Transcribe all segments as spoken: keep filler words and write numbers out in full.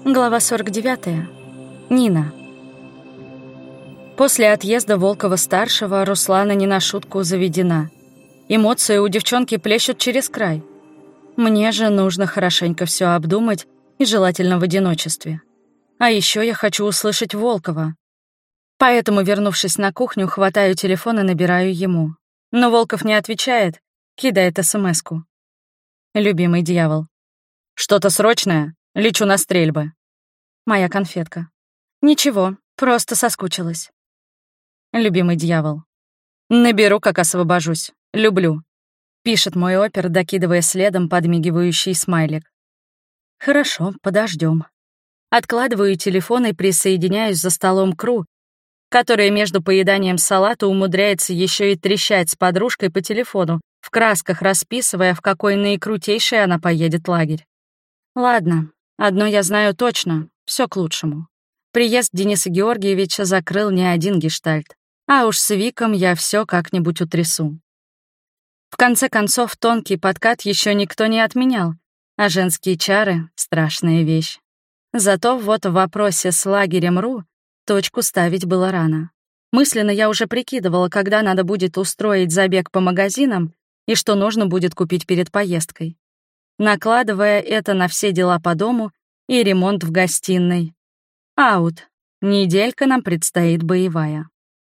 Глава сорок девятая. Нина. После отъезда Волкова-старшего Руслана не на шутку заведена. Эмоции у девчонки плещут через край. Мне же нужно хорошенько все обдумать и желательно в одиночестве. А еще я хочу услышать Волкова. Поэтому, вернувшись на кухню, хватаю телефон и набираю ему. Но Волков не отвечает, кидает смс-ку. Любимый дьявол. Что-то срочное? Лечу на стрельбы. Моя конфетка. Ничего, просто соскучилась. Любимый дьявол. Наберу, как освобожусь. Люблю. Пишет мой опер, докидывая следом подмигивающий смайлик. Хорошо, подождем. Откладываю телефон и присоединяюсь за столом к Ру, которая между поеданием салата умудряется еще и трещать с подружкой по телефону, в красках расписывая, в какой наикрутейший она поедет лагерь. Ладно, одно я знаю точно, все к лучшему. Приезд Дениса Георгиевича закрыл не один гештальт, а уж с Виком я все как-нибудь утрясу. В конце концов, тонкий подкат еще никто не отменял, а женские чары — страшная вещь. Зато вот в вопросе с лагерем Ру точку ставить было рано. Мысленно я уже прикидывала, когда надо будет устроить забег по магазинам и что нужно будет купить перед поездкой, накладывая это на все дела по дому и ремонт в гостиной. Аут. Неделька нам предстоит боевая.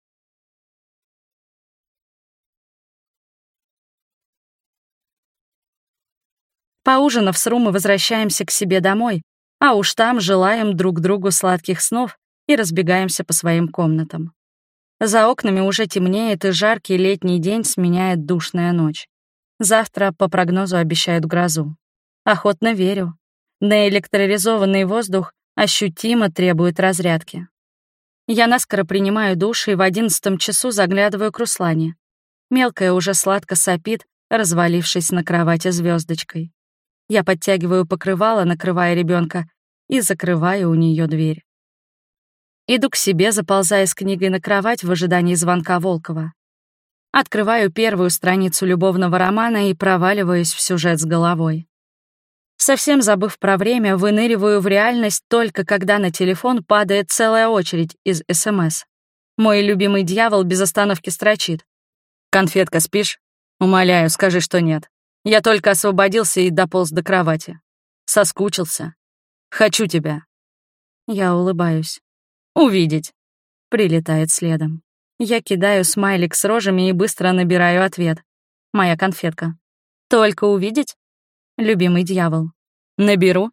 Поужинав с Ру, мы возвращаемся к себе домой, а уж там желаем друг другу сладких снов и разбегаемся по своим комнатам. За окнами уже темнеет, и жаркий летний день сменяет душная ночь. Завтра, по прогнозу, обещают грозу. Охотно верю. Наэлектролизованный воздух ощутимо требует разрядки. Я наскоро принимаю душ и в одиннадцатом часу заглядываю к Руслане. Мелкая уже сладко сопит, развалившись на кровати звездочкой. Я подтягиваю покрывало, накрывая ребенка, и закрываю у нее дверь. Иду к себе, заползая с книгой на кровать в ожидании звонка Волкова. Открываю первую страницу любовного романа и проваливаюсь в сюжет с головой. Совсем забыв про время, выныриваю в реальность только когда на телефон падает целая очередь из СМС. Мой любимый дьявол без остановки строчит. «Конфетка, спишь? Умоляю, скажи, что нет. Я только освободился и дополз до кровати. Соскучился. Хочу тебя». Я улыбаюсь. «Увидеть». Прилетает следом. Я кидаю смайлик с рожами и быстро набираю ответ. Моя конфетка. «Только увидеть?» Любимый дьявол. «Наберу?»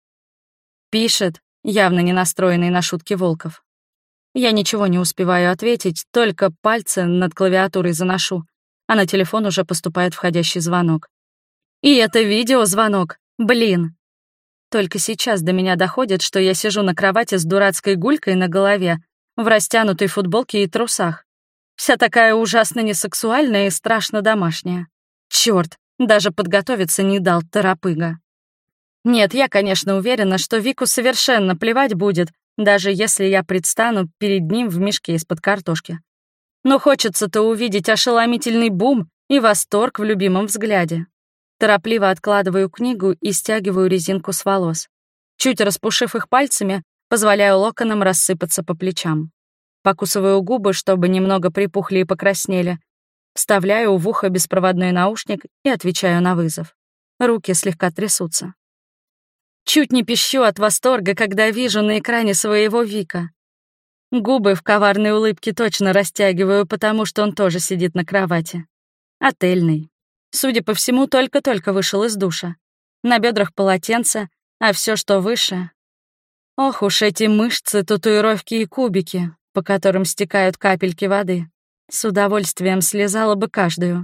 Пишет, явно не настроенный на шутки Волков. Я ничего не успеваю ответить, только пальцы над клавиатурой заношу, а на телефон уже поступает входящий звонок. И это видеозвонок, блин. Только сейчас до меня доходит, что я сижу на кровати с дурацкой гулькой на голове, в растянутой футболке и трусах. Вся такая ужасно несексуальная и страшно домашняя. Чёрт, даже подготовиться не дал торопыга. Нет, я, конечно, уверена, что Вику совершенно плевать будет, даже если я предстану перед ним в мешке из-под картошки. Но хочется-то увидеть ошеломительный бум и восторг в любимом взгляде. Торопливо откладываю книгу и стягиваю резинку с волос. Чуть распушив их пальцами, позволяю локонам рассыпаться по плечам. Покусываю губы, чтобы немного припухли и покраснели. Вставляю в ухо беспроводной наушник и отвечаю на вызов. Руки слегка трясутся. Чуть не пищу от восторга, когда вижу на экране своего Вика. Губы в коварной улыбке точно растягиваю, потому что он тоже сидит на кровати. Отельный. Судя по всему, только-только вышел из душа. На бедрах полотенце, а все, что выше... Ох уж эти мышцы, татуировки и кубики, по которым стекают капельки воды. С удовольствием слезала бы каждую.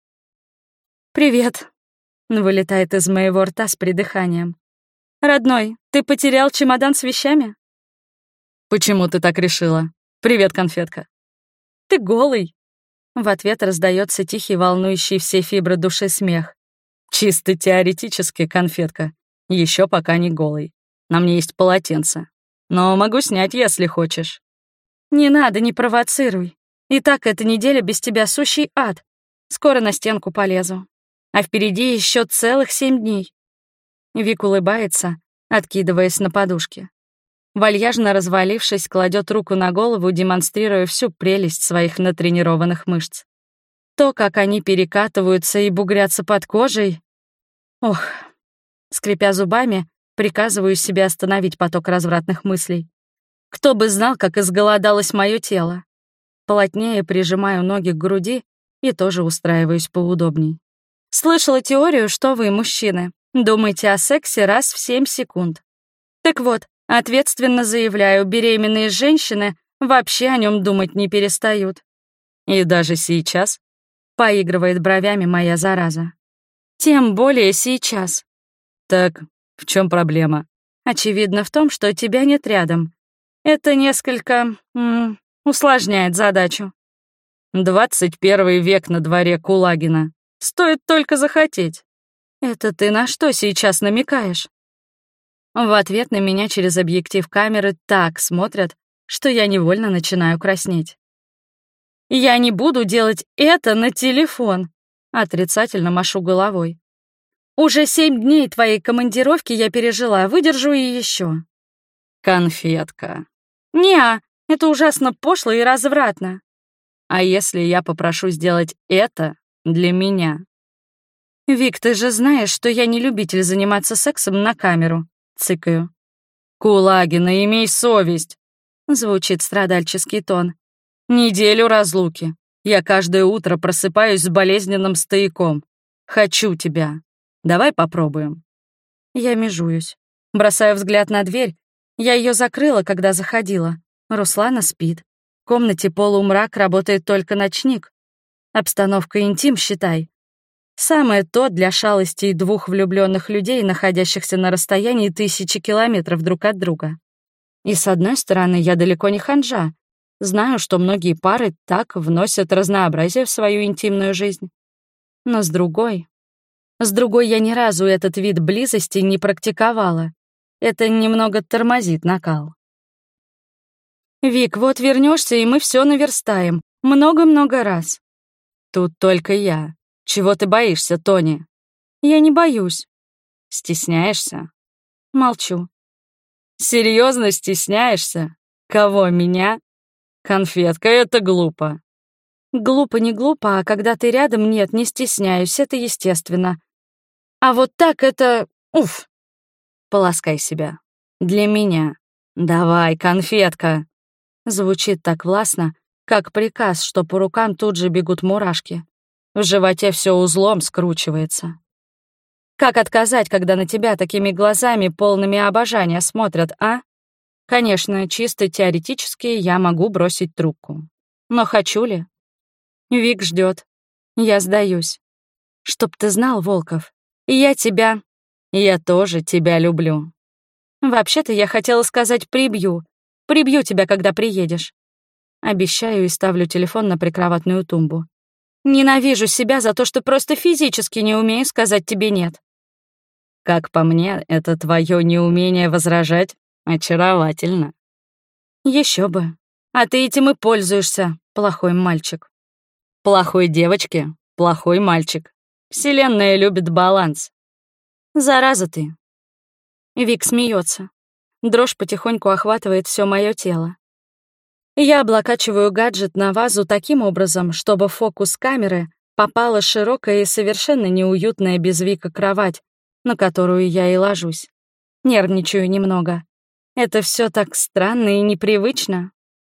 «Привет», — вылетает из моего рта с придыханием. «Родной, ты потерял чемодан с вещами?» «Почему ты так решила? Привет, конфетка». «Ты голый». В ответ раздается тихий, волнующий все фибры души смех. «Чисто теоретически, конфетка. Еще пока не голый. На мне есть полотенце. Но могу снять, если хочешь». «Не надо, не провоцируй. И так эта неделя без тебя сущий ад. Скоро на стенку полезу. А впереди еще целых семь дней». Вик улыбается, откидываясь на подушке. Вальяжно развалившись, кладет руку на голову, демонстрируя всю прелесть своих натренированных мышц. То, как они перекатываются и бугрятся под кожей. Ох, скрипя зубами, приказываю себе остановить поток развратных мыслей. Кто бы знал, как изголодалось мое тело. Плотнее прижимаю ноги к груди и тоже устраиваюсь поудобней. Слышала теорию, что вы, мужчины, думаете о сексе раз в семь секунд. Так вот, ответственно заявляю, беременные женщины вообще о нем думать не перестают. И даже сейчас поигрывает бровями моя зараза. Тем более сейчас. Так в чем проблема? Очевидно в том, что тебя нет рядом. Это несколько м, усложняет задачу. двадцать первый век на дворе, Кулагина. Стоит только захотеть. Это ты на что сейчас намекаешь? В ответ на меня через объектив камеры так смотрят, что я невольно начинаю краснеть. Я не буду делать это на телефон. Отрицательно машу головой. Уже семь дней твоей командировки я пережила, выдержу и еще. Конфетка. Неа, это ужасно пошло и развратно. А если я попрошу сделать это для меня? Вик, ты же знаешь, что я не любитель заниматься сексом на камеру. Цыкаю. Кулагина, имей совесть. Звучит страдальческий тон. Неделю разлуки. Я каждое утро просыпаюсь с болезненным стояком. Хочу тебя. Давай попробуем. Я межуюсь. Бросаю взгляд на дверь. Я ее закрыла, когда заходила. Руслана спит. В комнате полумрак, работает только ночник. Обстановка интим, считай. Самое то для шалостей двух влюбленных людей, находящихся на расстоянии тысячи километров друг от друга. И с одной стороны, я далеко не ханжа. Знаю, что многие пары так вносят разнообразие в свою интимную жизнь. Но с другой... С другой, я ни разу этот вид близости не практиковала. Это немного тормозит накал. «Вик, вот вернешься, и мы все наверстаем. Много-много раз». «Тут только я. Чего ты боишься, Тони?» «Я не боюсь». «Стесняешься?» Молчу. «Серьезно стесняешься? Кого, меня?» «Конфетка, это глупо». «Глупо, не глупо, а когда ты рядом, нет, не стесняюсь, это естественно. А вот так это... Уф!» «Поласкай себя. Для меня. Давай, конфетка». Звучит так властно, как приказ, что по рукам тут же бегут мурашки. В животе все узлом скручивается. Как отказать, когда на тебя такими глазами, полными обожания, смотрят, а? Конечно, чисто теоретически я могу бросить трубку. Но хочу ли? Вик ждет. Я сдаюсь. Чтоб ты знал, Волков, я тебя... Я тоже тебя люблю. Вообще-то я хотела сказать «прибью». Прибью тебя, когда приедешь. Обещаю и ставлю телефон на прикроватную тумбу. Ненавижу себя за то, что просто физически не умею сказать тебе «нет». Как по мне, это твое неумение возражать очаровательно. Еще бы. А ты этим и пользуешься, плохой мальчик. Плохой девочке — плохой мальчик. Вселенная любит баланс. Зараза ты. Вик смеется. Дрожь потихоньку охватывает все мое тело. Я облокачиваю гаджет на вазу таким образом, чтобы в фокус камеры попала широкая и совершенно неуютная без Вика кровать, на которую я и ложусь. Нервничаю немного. Это все так странно и непривычно.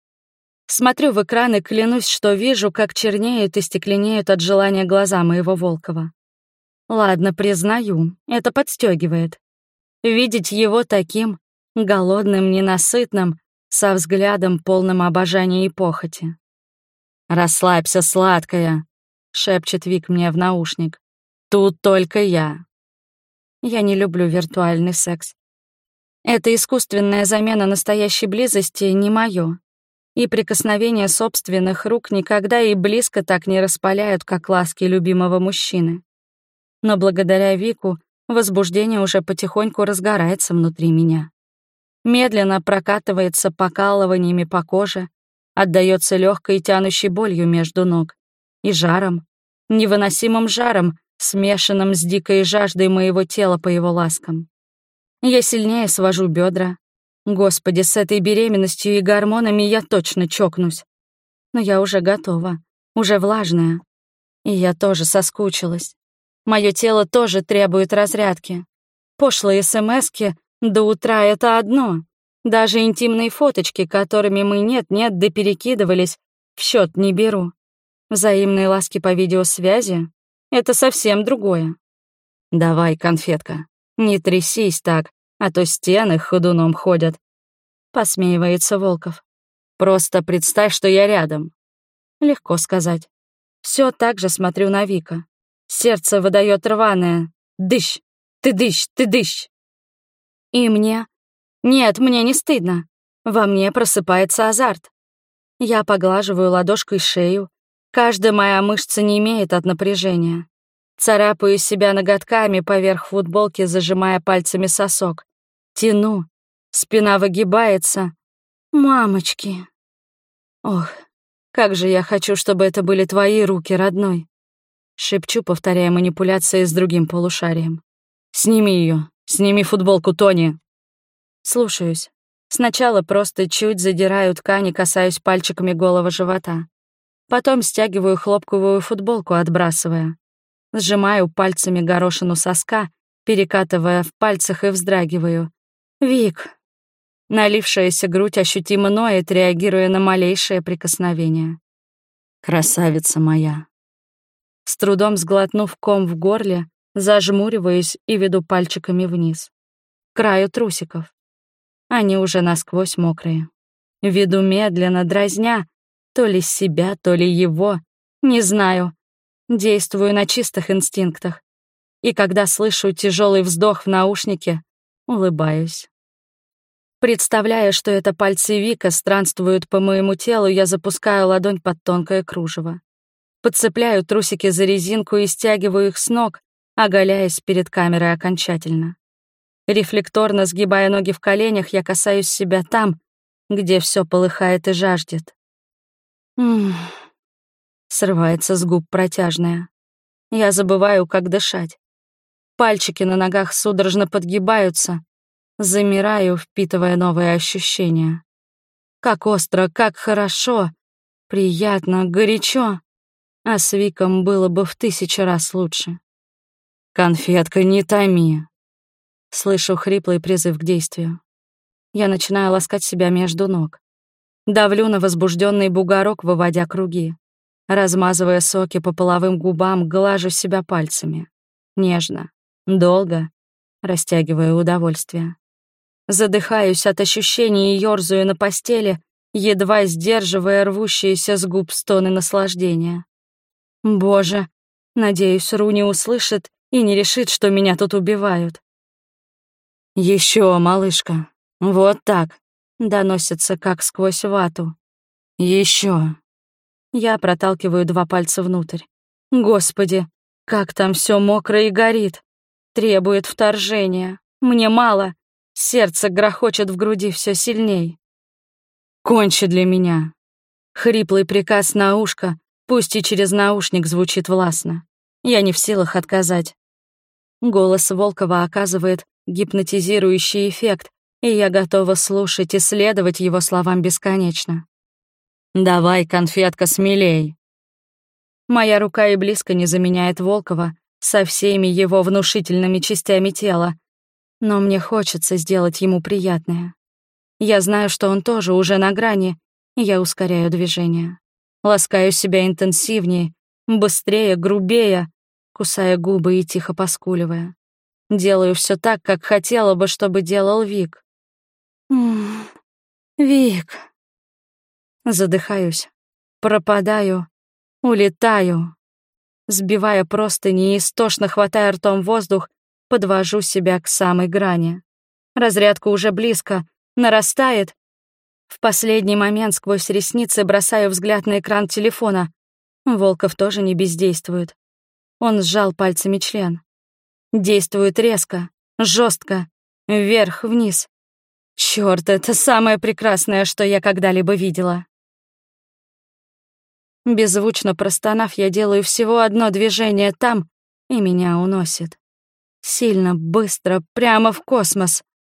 Смотрю в экран и клянусь, что вижу, как чернеют и стекленеют от желания глаза моего Волкова. Ладно, признаю, это подстегивает. Видеть его таким, голодным, ненасытным, со взглядом, полным обожания и похоти. «Расслабься, сладкая», — шепчет Вик мне в наушник. «Тут только я». Я не люблю виртуальный секс. Эта искусственная замена настоящей близости не моё. И прикосновения собственных рук никогда и близко так не распаляют, как ласки любимого мужчины. Но благодаря Вику возбуждение уже потихоньку разгорается внутри меня. Медленно прокатывается покалываниями по коже, отдаётся лёгкой тянущей болью между ног и жаром, невыносимым жаром, смешанным с дикой жаждой моего тела по его ласкам. Я сильнее свожу бедра. Господи, с этой беременностью и гормонами я точно чокнусь. Но я уже готова, уже влажная. И я тоже соскучилась. Мое тело тоже требует разрядки. Пошлые смски до утра — это одно. Даже интимные фоточки, которыми мы нет-нет да перекидывались, в счет не беру. Взаимные ласки по видеосвязи — это совсем другое. Давай, конфетка, не трясись так, а то стены ходуном ходят. Посмеивается Волков. Просто представь, что я рядом. Легко сказать. Все так же смотрю на Вика. Сердце выдает рваное. Дыщ, ты дыщ, ты дыщ. И мне? Нет, мне не стыдно. Во мне просыпается азарт. Я поглаживаю ладошкой шею. Каждая моя мышца немеет от напряжения. Царапаю себя ноготками поверх футболки, зажимая пальцами сосок. Тяну. Спина выгибается. Мамочки. Ох, как же я хочу, чтобы это были твои руки, родной. Шепчу, повторяя манипуляции с другим полушарием. Сними ее, сними футболку, Тони. Слушаюсь. Сначала просто чуть задираю ткань и касаюсь пальчиками голого живота. Потом стягиваю хлопковую футболку, отбрасывая. Сжимаю пальцами горошину соска, перекатывая в пальцах и вздрагиваю. Вик. Налившаяся грудь ощутимо ноет, реагируя на малейшее прикосновение. Красавица моя. С трудом сглотнув ком в горле, зажмуриваюсь и веду пальчиками вниз. К краю трусиков. Они уже насквозь мокрые. Веду медленно, дразня, то ли себя, то ли его, не знаю. Действую на чистых инстинктах. И когда слышу тяжелый вздох в наушнике, улыбаюсь. Представляя, что это пальцы Вика странствуют по моему телу, я запускаю ладонь под тонкое кружево. Подцепляю трусики за резинку и стягиваю их с ног, оголяясь перед камерой окончательно. Рефлекторно сгибая ноги в коленях, я касаюсь себя там, где все полыхает и жаждет. М-м-м. Срывается с губ протяжная. Я забываю, как дышать. Пальчики на ногах судорожно подгибаются. Замираю, впитывая новые ощущения. Как остро, как хорошо, приятно, горячо. А с Виком было бы в тысячу раз лучше. «Конфетка, не томи!» Слышу хриплый призыв к действию. Я начинаю ласкать себя между ног. Давлю на возбужденный бугорок, выводя круги. Размазывая соки по половым губам, глажу себя пальцами. Нежно, долго, растягивая удовольствие. Задыхаюсь от ощущений и ёрзаю на постели, едва сдерживая рвущиеся с губ стоны наслаждения. Боже, надеюсь, Ру не услышит и не решит, что меня тут убивают. Еще, малышка, вот так, доносится как сквозь вату. Еще. Я проталкиваю два пальца внутрь. Господи, как там все мокро и горит. Требует вторжения. Мне мало. Сердце грохочет в груди все сильней. «Кончи для меня!» Хриплый приказ на ушко, пусть и через наушник звучит властно. Я не в силах отказать. Голос Волкова оказывает гипнотизирующий эффект, и я готова слушать и следовать его словам бесконечно. «Давай, конфетка, смелей!» Моя рука и близко не заменяет Волкова со всеми его внушительными частями тела, но мне хочется сделать ему приятное. Я знаю, что он тоже уже на грани, и я ускоряю движение. Ласкаю себя интенсивнее, быстрее, грубее, кусая губы и тихо поскуливая. Делаю все так, как хотела бы, чтобы делал Вик. М-м, Вик. Задыхаюсь, пропадаю, улетаю. Сбивая простыни и истошно хватая ртом воздух, подвожу себя к самой грани. Разрядка уже близко, нарастает. В последний момент сквозь ресницы бросаю взгляд на экран телефона. Волков тоже не бездействует. Он сжал пальцами член. Действует резко, жестко, вверх-вниз. Чёрт, это самое прекрасное, что я когда-либо видела. Беззвучно простонав, я делаю всего одно движение там, и меня уносит. Сильно, быстро, прямо в космос.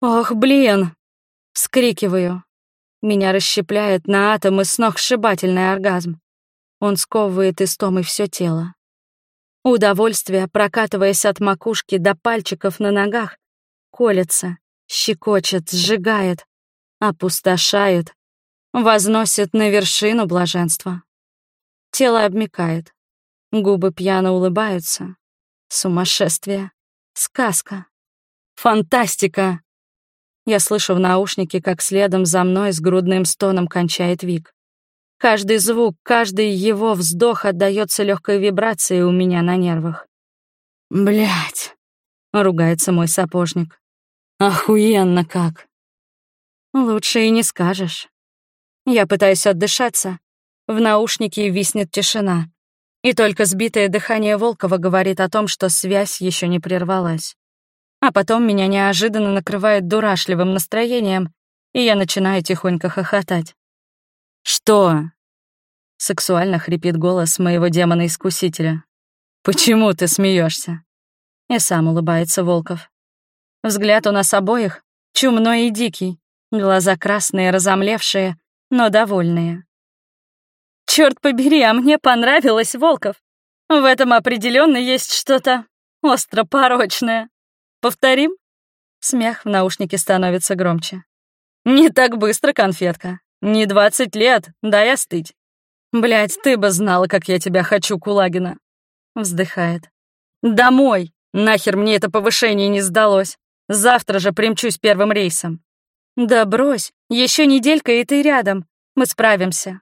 «Ох, блин!» — вскрикиваю. Меня расщепляет на атомы сногсшибательный оргазм. Он сковывает истомой все тело. Удовольствие, прокатываясь от макушки до пальчиков на ногах, колется, щекочет, сжигает, опустошает, возносит на вершину блаженства. Тело обмякает, губы пьяно улыбаются. Сумасшествие, сказка, фантастика. Я слышу в наушнике, как следом за мной с грудным стоном кончает Вик. Каждый звук, каждый его вздох отдаётся легкой вибрацией у меня на нервах. «Блядь!» — ругается мой сапожник. «Охуенно как!» Лучше и не скажешь. Я пытаюсь отдышаться. В наушнике виснет тишина. И только сбитое дыхание Волкова говорит о том, что связь еще не прервалась. А потом меня неожиданно накрывает дурашливым настроением, и я начинаю тихонько хохотать. «Что?» — сексуально хрипит голос моего демона-искусителя. «Почему ты смеешься? И сам улыбается Волков. Взгляд у нас обоих чумной и дикий, глаза красные, разомлевшие, но довольные. «Чёрт побери, а мне понравилось, Волков. В этом определенно есть что-то остро порочное. Повторим?» Смех в наушнике становится громче. «Не так быстро, конфетка. Не двадцать лет, дай остыть. Блядь, ты бы знала, как я тебя хочу, Кулагина». Вздыхает. «Домой! Нахер мне это повышение не сдалось. Завтра же примчусь первым рейсом». «Да брось, еще неделька, и ты рядом. Мы справимся».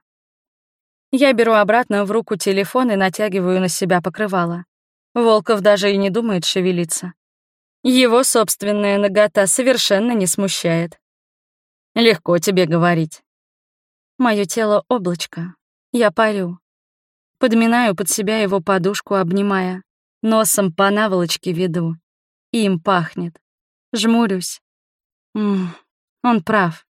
Я беру обратно в руку телефон и натягиваю на себя покрывало. Волков даже и не думает шевелиться. Его собственная нагота совершенно не смущает. «Легко тебе говорить». Моё тело — облачко. Я парю. Подминаю под себя его подушку, обнимая. Носом по наволочке веду. Им пахнет. Жмурюсь. М-м, он прав.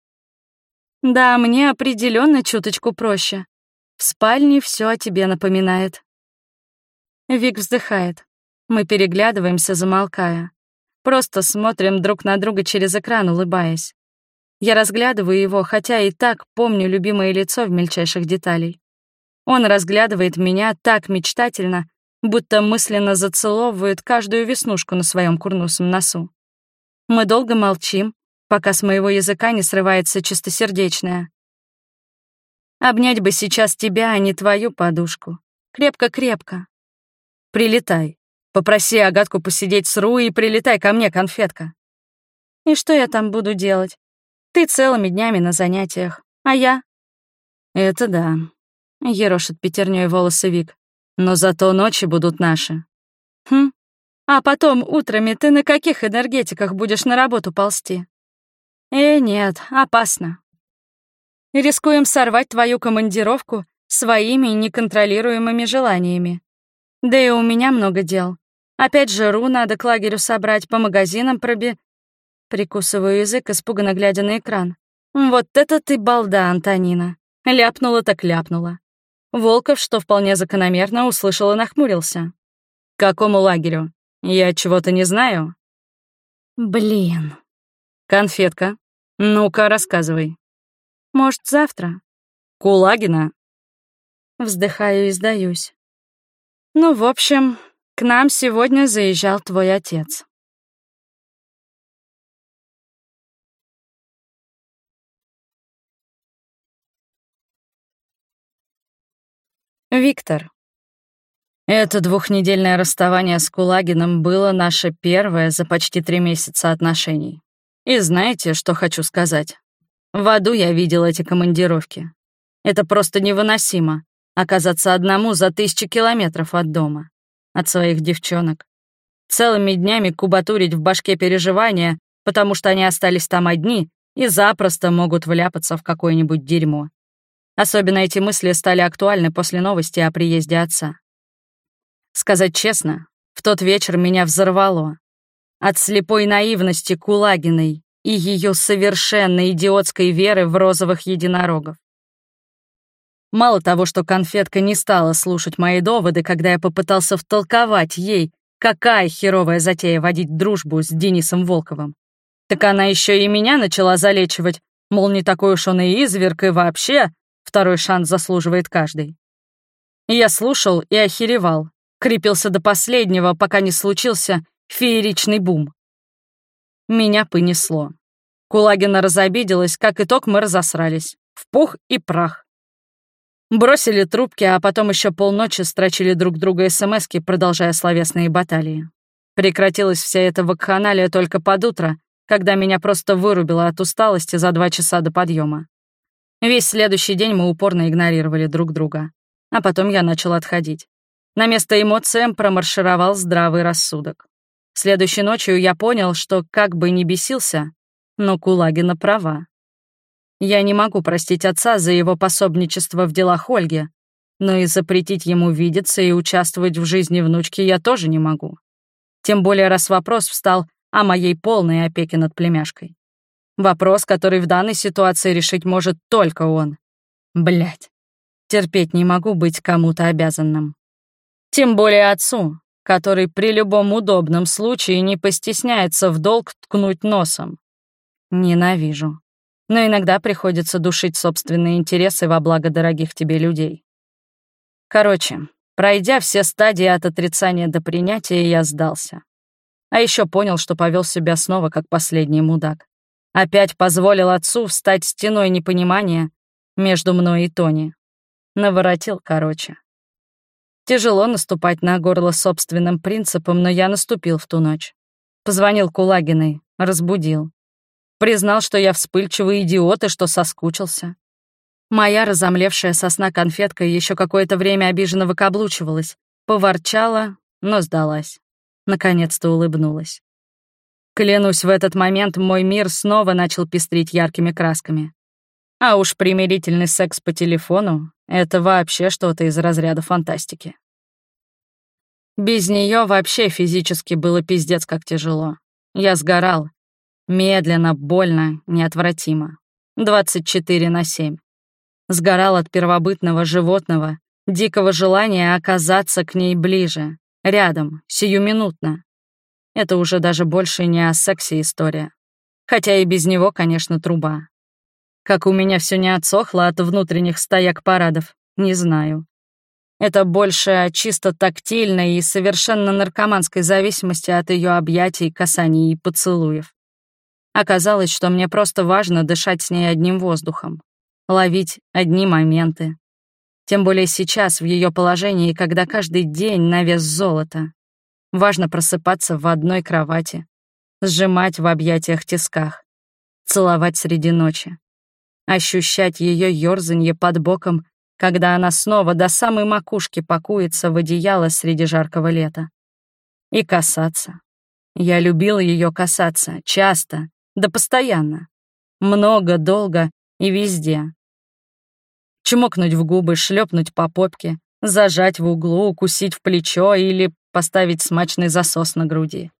Да, мне определенно чуточку проще. В спальне все о тебе напоминает. Вик вздыхает. Мы переглядываемся, замолкая. Просто смотрим друг на друга через экран, улыбаясь. Я разглядываю его, хотя и так помню любимое лицо в мельчайших деталей. Он разглядывает меня так мечтательно, будто мысленно зацеловывает каждую веснушку на своем курносом носу. Мы долго молчим, пока с моего языка не срывается чистосердечное. Обнять бы сейчас тебя, а не твою подушку. Крепко-крепко. Прилетай. Попроси Агатку посидеть с Ру и прилетай ко мне, конфетка. И что я там буду делать? Ты целыми днями на занятиях, а я? Это да. Ерошит пятерней волосы Вик. Но зато ночи будут наши. Хм. А потом утрами ты на каких энергетиках будешь на работу ползти? Э, нет, опасно. Рискуем сорвать твою командировку своими неконтролируемыми желаниями. Да и у меня много дел. Опять же, Ру надо к лагерю собрать, по магазинам проби... Прикусываю язык, испуганно глядя на экран. Вот это ты балда, Антонина. Ляпнула так ляпнула. Волков, что вполне закономерно, услышал и нахмурился. К какому лагерю? Я чего-то не знаю. Блин. Конфетка, ну-ка, рассказывай. Может, завтра? Кулагина? Вздыхаю и сдаюсь. Ну, в общем, к нам сегодня заезжал твой отец. Виктор. Это двухнедельное расставание с Кулагиным было наше первое за почти три месяца отношений. И знаете, что хочу сказать? В аду я видел эти командировки. Это просто невыносимо — оказаться одному за тысячи километров от дома, от своих девчонок. Целыми днями кубатурить в башке переживания, потому что они остались там одни и запросто могут вляпаться в какое-нибудь дерьмо. Особенно эти мысли стали актуальны после новости о приезде отца. Сказать честно, в тот вечер меня взорвало. От слепой наивности Кулагиной и ее совершенно идиотской веры в розовых единорогов. Мало того, что конфетка не стала слушать мои доводы, когда я попытался втолковать ей, какая херовая затея водить дружбу с Денисом Волковым, Так она еще и меня начала залечивать, мол, не такой уж он и изверг, и вообще второй шанс заслуживает каждый. Я слушал и охеревал, крепился до последнего, пока не случился фееричный бум. Меня понесло. Кулагина разобиделась, как итог мы разосрались. В пух и прах. Бросили трубки, а потом еще полночи строчили друг друга смски, продолжая словесные баталии. Прекратилась вся эта вакханалия только под утро, когда меня просто вырубило от усталости за два часа до подъема. Весь следующий день мы упорно игнорировали друг друга. А потом я начал отходить. На место эмоциям промаршировал здравый рассудок. Следующей ночью я понял, что как бы ни бесился, но Кулагина права. Я не могу простить отца за его пособничество в делах Ольги, но и запретить ему видеться и участвовать в жизни внучки я тоже не могу. Тем более, раз вопрос встал о моей полной опеке над племяшкой. Вопрос, который в данной ситуации решить может только он. Блядь. Терпеть не могу быть кому-то обязанным. Тем более отцу, который при любом удобном случае не постесняется в долг ткнуть носом. Ненавижу. Но иногда приходится душить собственные интересы во благо дорогих тебе людей. Короче, пройдя все стадии от отрицания до принятия, я сдался. А еще понял, что повел себя снова как последний мудак. Опять позволил отцу встать стеной непонимания между мной и Тони. Наворотил, короче. Тяжело наступать на горло собственным принципам, но я наступил в ту ночь. Позвонил Кулагиной, разбудил. Признал, что я вспыльчивый идиот и что соскучился. Моя разомлевшая со сна конфетка еще какое-то время обиженно выкаблучивалась, поворчала, но сдалась. Наконец-то улыбнулась. Клянусь, в этот момент мой мир снова начал пестрить яркими красками. А уж примирительный секс по телефону — это вообще что-то из разряда фантастики. Без нее вообще физически было пиздец как тяжело. Я сгорал. Медленно, больно, неотвратимо. двадцать четыре на семь. Сгорал от первобытного животного, дикого желания оказаться к ней ближе, рядом, сиюминутно. Это уже даже больше не о сексе история. Хотя и без него, конечно, труба. Как у меня все не отсохло от внутренних стояк парадов, не знаю. Это больше о чисто тактильной и совершенно наркоманской зависимости от ее объятий, касаний и поцелуев. Оказалось, что мне просто важно дышать с ней одним воздухом, ловить одни моменты. Тем более сейчас, в ее положении, когда каждый день на вес золота. Важно просыпаться в одной кровати, сжимать в объятиях тисках, целовать среди ночи, ощущать ее ёрзанье под боком, когда она снова до самой макушки пакуется в одеяло среди жаркого лета. И касаться. Я любил ее касаться, часто, да постоянно. Много, долго и везде. Чмокнуть в губы, шлепнуть по попке, зажать в углу, укусить в плечо или поставить смачный засос на груди.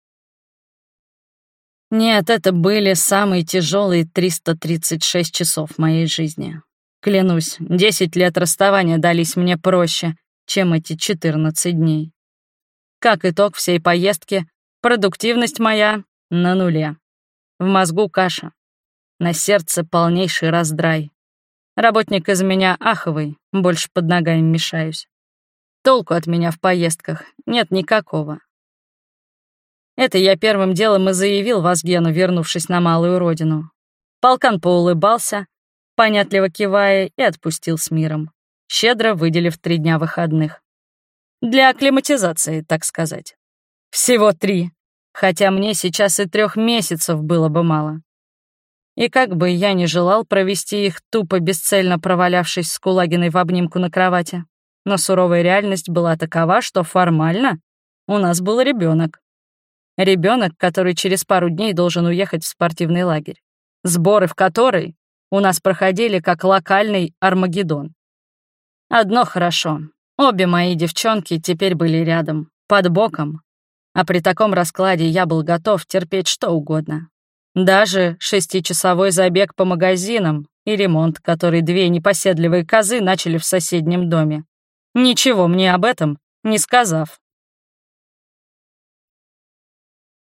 Нет, это были самые тяжелые триста тридцать шесть часов моей жизни. Клянусь, десять лет расставания дались мне проще, чем эти четырнадцать дней. Как итог всей поездки, продуктивность моя на нуле. В мозгу каша, на сердце полнейший раздрай. Работник из меня аховый, больше под ногами мешаюсь. Толку от меня в поездках нет никакого. Это я первым делом и заявил Вазгену, вернувшись на малую родину. Полкан поулыбался, понятливо кивая, и отпустил с миром, щедро выделив три дня выходных. Для акклиматизации, так сказать. Всего три, хотя мне сейчас и трех месяцев было бы мало. И как бы я ни желал провести их, тупо бесцельно провалявшись с Кулагиной в обнимку на кровати, но суровая реальность была такова, что формально у нас был ребенок. Ребенок, который через пару дней должен уехать в спортивный лагерь, сборы в который у нас проходили как локальный Армагеддон. Одно хорошо. Обе мои девчонки теперь были рядом, под боком, а при таком раскладе я был готов терпеть что угодно. Даже шестичасовой забег по магазинам и ремонт, который две непоседливые козы начали в соседнем доме, ничего мне об этом не сказав.